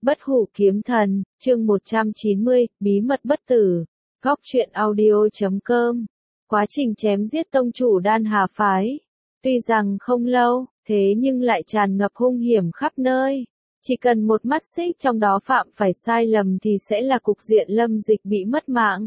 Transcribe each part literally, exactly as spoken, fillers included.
Bất hủ kiếm thần, chương một trăm chín mươi, bí mật bất tử. Góc truyện audio chấm com. Quá trình chém giết tông chủ Đan Hà phái. Tuy rằng không lâu, thế nhưng lại tràn ngập hung hiểm khắp nơi. Chỉ cần một mắt xích trong đó phạm phải sai lầm thì sẽ là cục diện Lâm Dịch bị mất mạng.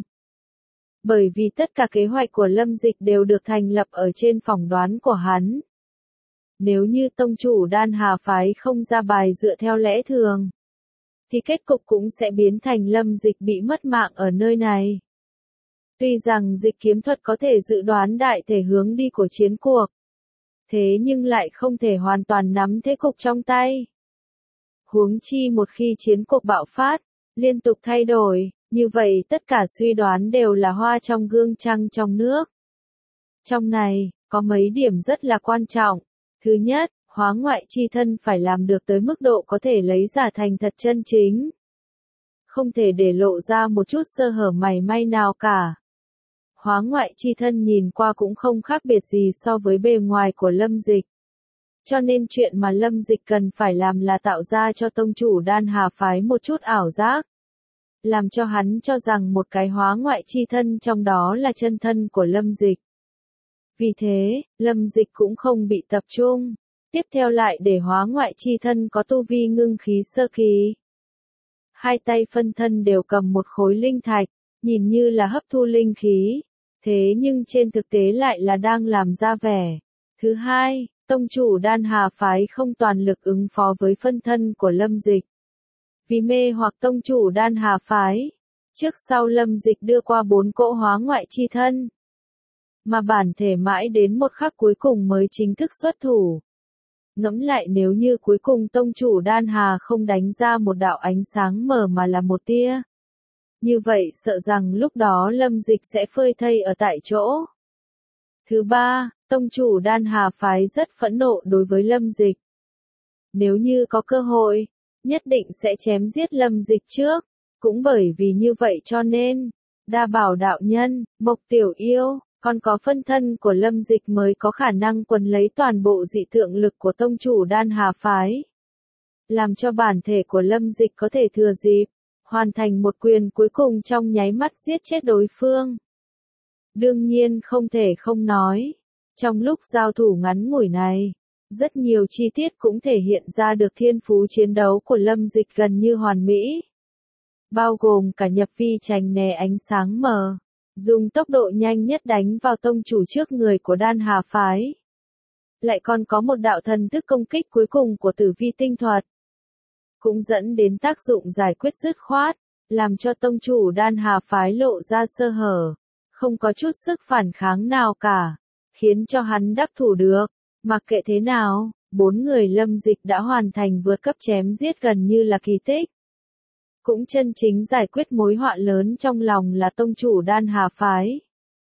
Bởi vì tất cả kế hoạch của Lâm Dịch đều được thành lập ở trên phỏng đoán của hắn. Nếu như tông chủ Đan Hà phái không ra bài dựa theo lẽ thường, thì kết cục cũng sẽ biến thành Lâm Dịch bị mất mạng ở nơi này. Tuy rằng dịch kiếm thuật có thể dự đoán đại thể hướng đi của chiến cuộc, thế nhưng lại không thể hoàn toàn nắm thế cục trong tay. Huống chi một khi chiến cuộc bạo phát, liên tục thay đổi, như vậy tất cả suy đoán đều là hoa trong gương trăng trong nước. Trong này, có mấy điểm rất là quan trọng. Thứ nhất, hóa ngoại chi thân phải làm được tới mức độ có thể lấy giả thành thật chân chính. Không thể để lộ ra một chút sơ hở mảy may nào cả. Hóa ngoại chi thân nhìn qua cũng không khác biệt gì so với bề ngoài của Lâm Dịch. Cho nên chuyện mà Lâm Dịch cần phải làm là tạo ra cho tông chủ Đan Hà phái một chút ảo giác. Làm cho hắn cho rằng một cái hóa ngoại chi thân trong đó là chân thân của Lâm Dịch. Vì thế, Lâm Dịch cũng không bị tập trung. Tiếp theo lại để hóa ngoại chi thân có tu vi ngưng khí sơ kỳ. Hai tay phân thân đều cầm một khối linh thạch, nhìn như là hấp thu linh khí. Thế nhưng trên thực tế lại là đang làm ra vẻ. Thứ hai, tông chủ Đan Hà phái không toàn lực ứng phó với phân thân của Lâm Dịch. Vì mê hoặc tông chủ Đan Hà phái, trước sau Lâm Dịch đưa qua bốn cỗ hóa ngoại chi thân. Mà bản thể mãi đến một khắc cuối cùng mới chính thức xuất thủ. Ngẫm lại nếu như cuối cùng tông chủ Đan Hà không đánh ra một đạo ánh sáng mờ mà là một tia. Như vậy sợ rằng lúc đó Lâm Dịch sẽ phơi thây ở tại chỗ. Thứ ba, tông chủ Đan Hà phái rất phẫn nộ đối với Lâm Dịch. Nếu như có cơ hội, nhất định sẽ chém giết Lâm Dịch trước. Cũng bởi vì như vậy cho nên, Đa Bảo đạo nhân, Mộc Tiểu Yêu, còn có phân thân của Lâm Dịch mới có khả năng quấn lấy toàn bộ dị tượng lực của tông chủ Đan Hà phái. Làm cho bản thể của Lâm Dịch có thể thừa dịp, hoàn thành một quyền cuối cùng trong nháy mắt giết chết đối phương. Đương nhiên không thể không nói, trong lúc giao thủ ngắn ngủi này, rất nhiều chi tiết cũng thể hiện ra được thiên phú chiến đấu của Lâm Dịch gần như hoàn mỹ. Bao gồm cả nhập vi tránh né ánh sáng mờ. Dùng tốc độ nhanh nhất đánh vào tông chủ trước người của Đan Hà phái. Lại còn có một đạo thần thức công kích cuối cùng của tử vi tinh thuật. Cũng dẫn đến tác dụng giải quyết dứt khoát, làm cho tông chủ Đan Hà phái lộ ra sơ hở. Không có chút sức phản kháng nào cả, khiến cho hắn đắc thủ được. Mặc kệ thế nào, bốn người Lâm Dịch đã hoàn thành vượt cấp chém giết gần như là kỳ tích. Cũng chân chính giải quyết mối họa lớn trong lòng là tông chủ Đan Hà phái.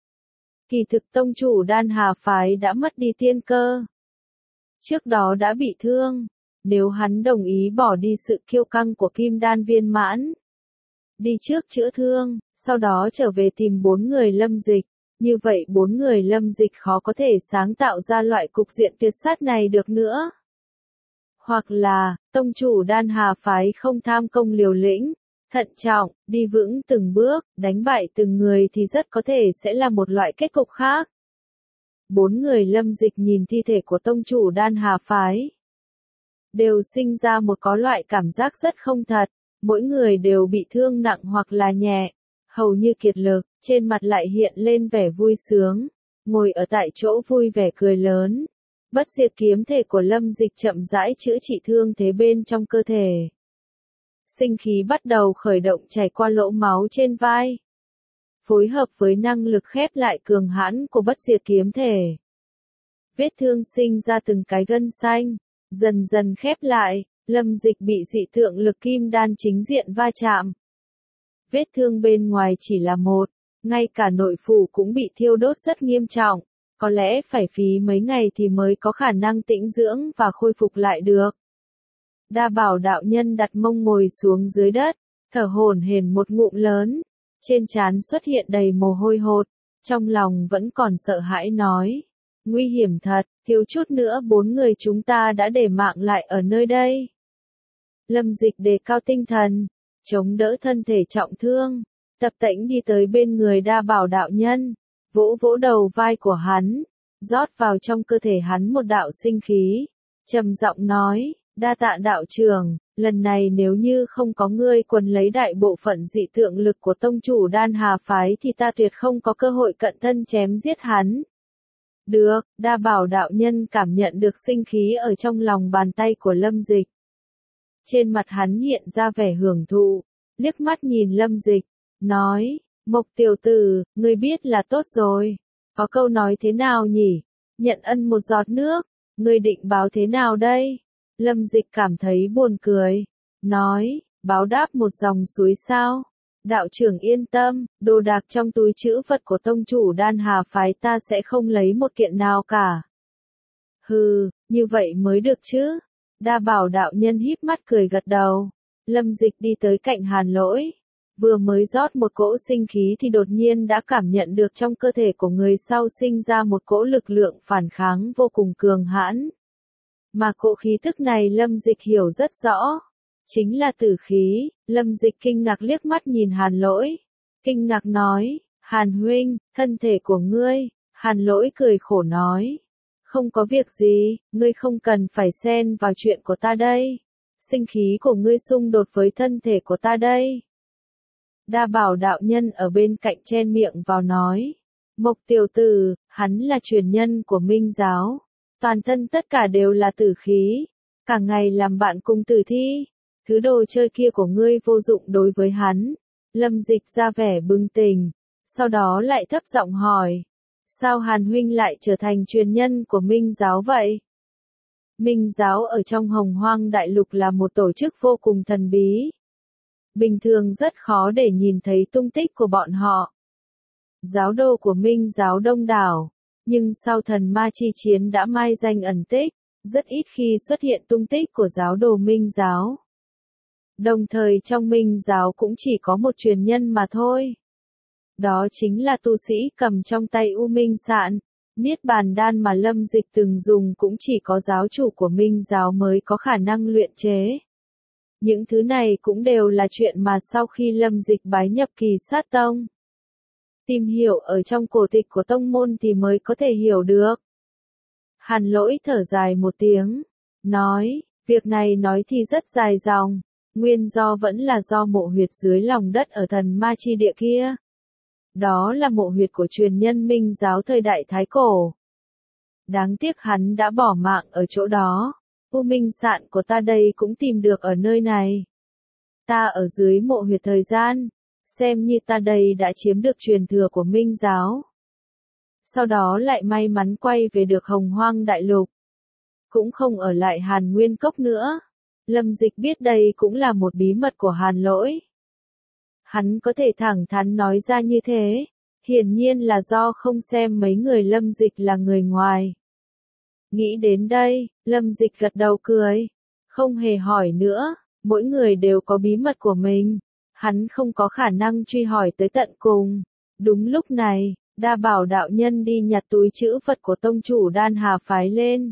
Kỳ thực tông chủ Đan Hà phái đã mất đi tiên cơ. Trước đó đã bị thương, nếu hắn đồng ý bỏ đi sự kiêu căng của kim đan viên mãn. Đi trước chữa thương, sau đó trở về tìm bốn người Lâm Dịch. Như vậy bốn người Lâm Dịch khó có thể sáng tạo ra loại cục diện tuyệt sát này được nữa. Hoặc là, tông chủ Đan Hà phái không tham công liều lĩnh, thận trọng, đi vững từng bước, đánh bại từng người thì rất có thể sẽ là một loại kết cục khác. Bốn người Lâm Dịch nhìn thi thể của tông chủ Đan Hà phái. Đều sinh ra một có loại cảm giác rất không thật, mỗi người đều bị thương nặng hoặc là nhẹ, hầu như kiệt lực, trên mặt lại hiện lên vẻ vui sướng, ngồi ở tại chỗ vui vẻ cười lớn. Bất diệt kiếm thể của Lâm Dịch chậm rãi chữa trị thương thế bên trong cơ thể. Sinh khí bắt đầu khởi động chảy qua lỗ máu trên vai. Phối hợp với năng lực khép lại cường hãn của bất diệt kiếm thể. Vết thương sinh ra từng cái gân xanh, dần dần khép lại, Lâm Dịch bị dị tượng lực kim đan chính diện va chạm. Vết thương bên ngoài chỉ là một, ngay cả nội phủ cũng bị thiêu đốt rất nghiêm trọng. Có lẽ phải phí mấy ngày thì mới có khả năng tĩnh dưỡng và khôi phục lại được. Đa Bảo đạo nhân đặt mông ngồi xuống dưới đất, thở hổn hển một ngụm lớn, trên trán xuất hiện đầy mồ hôi hột, trong lòng vẫn còn sợ hãi nói. Nguy hiểm thật, thiếu chút nữa bốn người chúng ta đã để mạng lại ở nơi đây. Lâm Dịch đề cao tinh thần, chống đỡ thân thể trọng thương, tập tễnh đi tới bên người Đa Bảo đạo nhân, vỗ vỗ đầu vai của hắn, rót vào trong cơ thể hắn một đạo sinh khí, trầm giọng nói, đa tạ đạo trưởng, lần này nếu như không có ngươi quần lấy đại bộ phận dị tượng lực của tông chủ Đan Hà phái thì ta tuyệt không có cơ hội cận thân chém giết hắn. Được, Đa Bảo đạo nhân cảm nhận được sinh khí ở trong lòng bàn tay của Lâm Dịch. Trên mặt hắn hiện ra vẻ hưởng thụ, liếc mắt nhìn Lâm Dịch, nói, Mộc tiểu tử, ngươi biết là tốt rồi. Có câu nói thế nào nhỉ? Nhận ân một giọt nước, ngươi định báo thế nào đây? Lâm Dịch cảm thấy buồn cười, nói, báo đáp một dòng suối sao? Đạo trưởng yên tâm, đồ đạc trong túi trữ vật của tông chủ Đan Hà phái ta sẽ không lấy một kiện nào cả. Hừ, như vậy mới được chứ? Đa Bảo đạo nhân híp mắt cười gật đầu. Lâm Dịch đi tới cạnh Hàn Lỗi, vừa mới rót một cỗ sinh khí thì đột nhiên đã cảm nhận được trong cơ thể của người sau sinh ra một cỗ lực lượng phản kháng vô cùng cường hãn. Mà cỗ khí tức này Lâm Dịch hiểu rất rõ, chính là tử khí. Lâm Dịch kinh ngạc liếc mắt nhìn Hàn Lỗi, kinh ngạc nói, Hàn huynh, thân thể của ngươi. Hàn Lỗi cười khổ nói, không có việc gì, ngươi không cần phải xen vào chuyện của ta đây. Sinh khí của ngươi xung đột với thân thể của ta đây. Đa Bảo đạo nhân ở bên cạnh chen miệng vào nói, Mộc tiểu tử, hắn là truyền nhân của Minh giáo, toàn thân tất cả đều là tử khí, cả ngày làm bạn cùng tử thi, thứ đồ chơi kia của ngươi vô dụng đối với hắn. Lâm Dịch ra vẻ bừng tỉnh, sau đó lại thấp giọng hỏi, sao Hàn huynh lại trở thành truyền nhân của Minh giáo vậy? Minh giáo ở trong Hồng Hoang Đại Lục là một tổ chức vô cùng thần bí. Bình thường rất khó để nhìn thấy tung tích của bọn họ. Giáo đồ của Minh giáo đông đảo, nhưng sau thần ma chi chiến đã mai danh ẩn tích, rất ít khi xuất hiện tung tích của giáo đồ Minh giáo. Đồng thời trong Minh giáo cũng chỉ có một truyền nhân mà thôi. Đó chính là tu sĩ cầm trong tay U Minh Sạn, Niết Bàn Đan mà Lâm Dịch từng dùng, cũng chỉ có giáo chủ của Minh giáo mới có khả năng luyện chế. Những thứ này cũng đều là chuyện mà sau khi Lâm Dịch bái nhập Kỳ Sát Tông, tìm hiểu ở trong cổ tịch của tông môn thì mới có thể hiểu được. Hàn Lỗi thở dài một tiếng, nói, việc này nói thì rất dài dòng, nguyên do vẫn là do mộ huyệt dưới lòng đất ở thần ma chi địa kia. Đó là mộ huyệt của truyền nhân Minh giáo thời đại Thái Cổ. Đáng tiếc hắn đã bỏ mạng ở chỗ đó. U Minh Sạn của ta đây cũng tìm được ở nơi này. Ta ở dưới mộ huyệt thời gian, xem như ta đây đã chiếm được truyền thừa của Minh giáo. Sau đó lại may mắn quay về được Hồng Hoang Đại Lục, cũng không ở lại Hàn Nguyên Cốc nữa. Lâm Dịch biết đây cũng là một bí mật của Hàn Lỗi. Hắn có thể thẳng thắn nói ra như thế, hiển nhiên là do không xem mấy người Lâm Dịch là người ngoài. Nghĩ đến đây, Lâm Dịch gật đầu cười, không hề hỏi nữa, mỗi người đều có bí mật của mình, hắn không có khả năng truy hỏi tới tận cùng. Đúng lúc này, Đa Bảo đạo nhân đi nhặt túi trữ vật của tông chủ Đan Hà phái lên.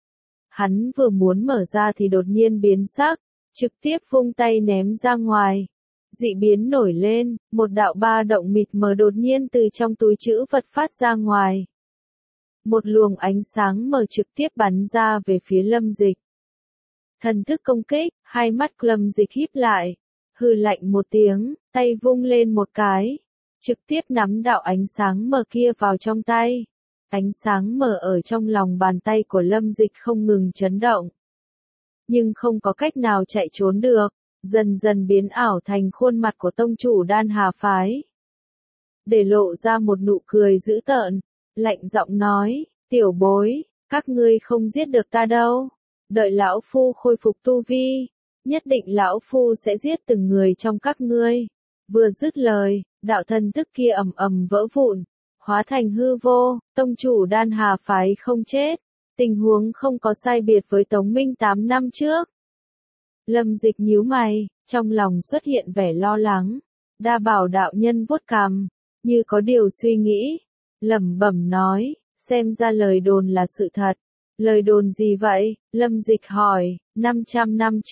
Hắn vừa muốn mở ra thì đột nhiên biến sắc, trực tiếp vung tay ném ra ngoài. Dị biến nổi lên, một đạo ba động mịt mờ đột nhiên từ trong túi trữ vật phát ra ngoài. Một luồng ánh sáng mờ trực tiếp bắn ra về phía Lâm Dịch. Thần thức công kích, hai mắt Lâm Dịch híp lại, hừ lạnh một tiếng, tay vung lên một cái, trực tiếp nắm đạo ánh sáng mờ kia vào trong tay. Ánh sáng mờ ở trong lòng bàn tay của Lâm Dịch không ngừng chấn động, nhưng không có cách nào chạy trốn được, dần dần biến ảo thành khuôn mặt của tông chủ Đan Hà phái. Để lộ ra một nụ cười dữ tợn, lạnh giọng nói, tiểu bối, các ngươi không giết được ta đâu. Đợi lão phu khôi phục tu vi, nhất định lão phu sẽ giết từng người trong các ngươi. Vừa dứt lời, đạo thần thức kia ầm ầm vỡ vụn, hóa thành hư vô. Tông chủ Đan Hà phái không chết, tình huống không có sai biệt với Tống Minh tám năm trước. Lâm Dịch nhíu mày, trong lòng xuất hiện vẻ lo lắng. Đa Bảo đạo nhân vuốt cằm, như có điều suy nghĩ, lẩm bẩm nói, xem ra lời đồn là sự thật. Lời đồn gì vậy? Lâm Dịch hỏi. Năm trăm năm trước,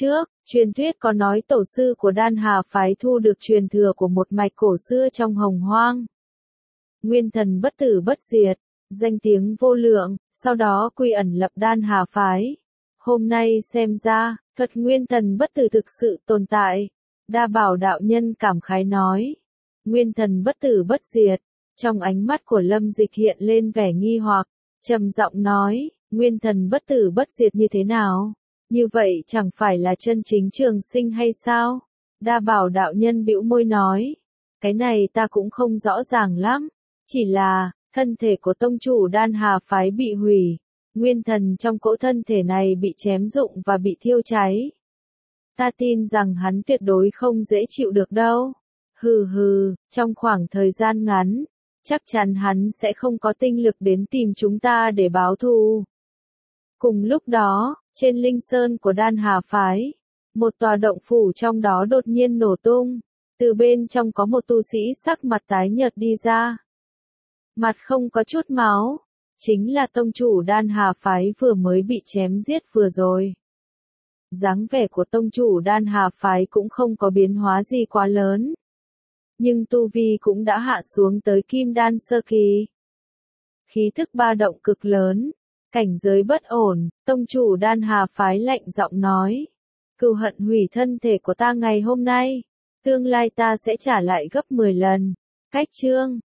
Truyền thuyết có nói tổ sư của Đan Hà phái thu được truyền thừa của một mạch cổ xưa trong Hồng Hoang. Nguyên thần bất tử bất diệt, danh tiếng vô lượng, sau đó quy ẩn lập Đan Hà phái. Hôm nay xem ra, thuật nguyên thần bất tử thực sự tồn tại. Đa Bảo đạo nhân cảm khái nói. Nguyên thần bất tử bất diệt. Trong ánh mắt của Lâm Dịch hiện lên vẻ nghi hoặc, trầm giọng nói, nguyên thần bất tử bất diệt như thế nào? Như vậy chẳng phải là chân chính trường sinh hay sao? Đa Bảo đạo nhân bĩu môi nói, cái này ta cũng không rõ ràng lắm, chỉ là, thân thể của tông chủ Đan Hà phái bị hủy, nguyên thần trong cỗ thân thể này bị chém rụng và bị thiêu cháy. Ta tin rằng hắn tuyệt đối không dễ chịu được đâu. Hừ hừ, trong khoảng thời gian ngắn, chắc chắn hắn sẽ không có tinh lực đến tìm chúng ta để báo thù. Cùng lúc đó, trên linh sơn của Đan Hà phái, một tòa động phủ trong đó đột nhiên nổ tung, từ bên trong có một tu sĩ sắc mặt tái nhợt đi ra. Mặt không có chút máu, chính là tông chủ Đan Hà phái vừa mới bị chém giết vừa rồi. Dáng vẻ của tông chủ Đan Hà phái cũng không có biến hóa gì quá lớn, nhưng tu vi cũng đã hạ xuống tới kim đan sơ kỳ. Khí thức ba động cực lớn, cảnh giới bất ổn, tông chủ Đan Hà phái lạnh giọng nói, cừu hận hủy thân thể của ta ngày hôm nay, tương lai ta sẽ trả lại gấp mười lần. Cách chương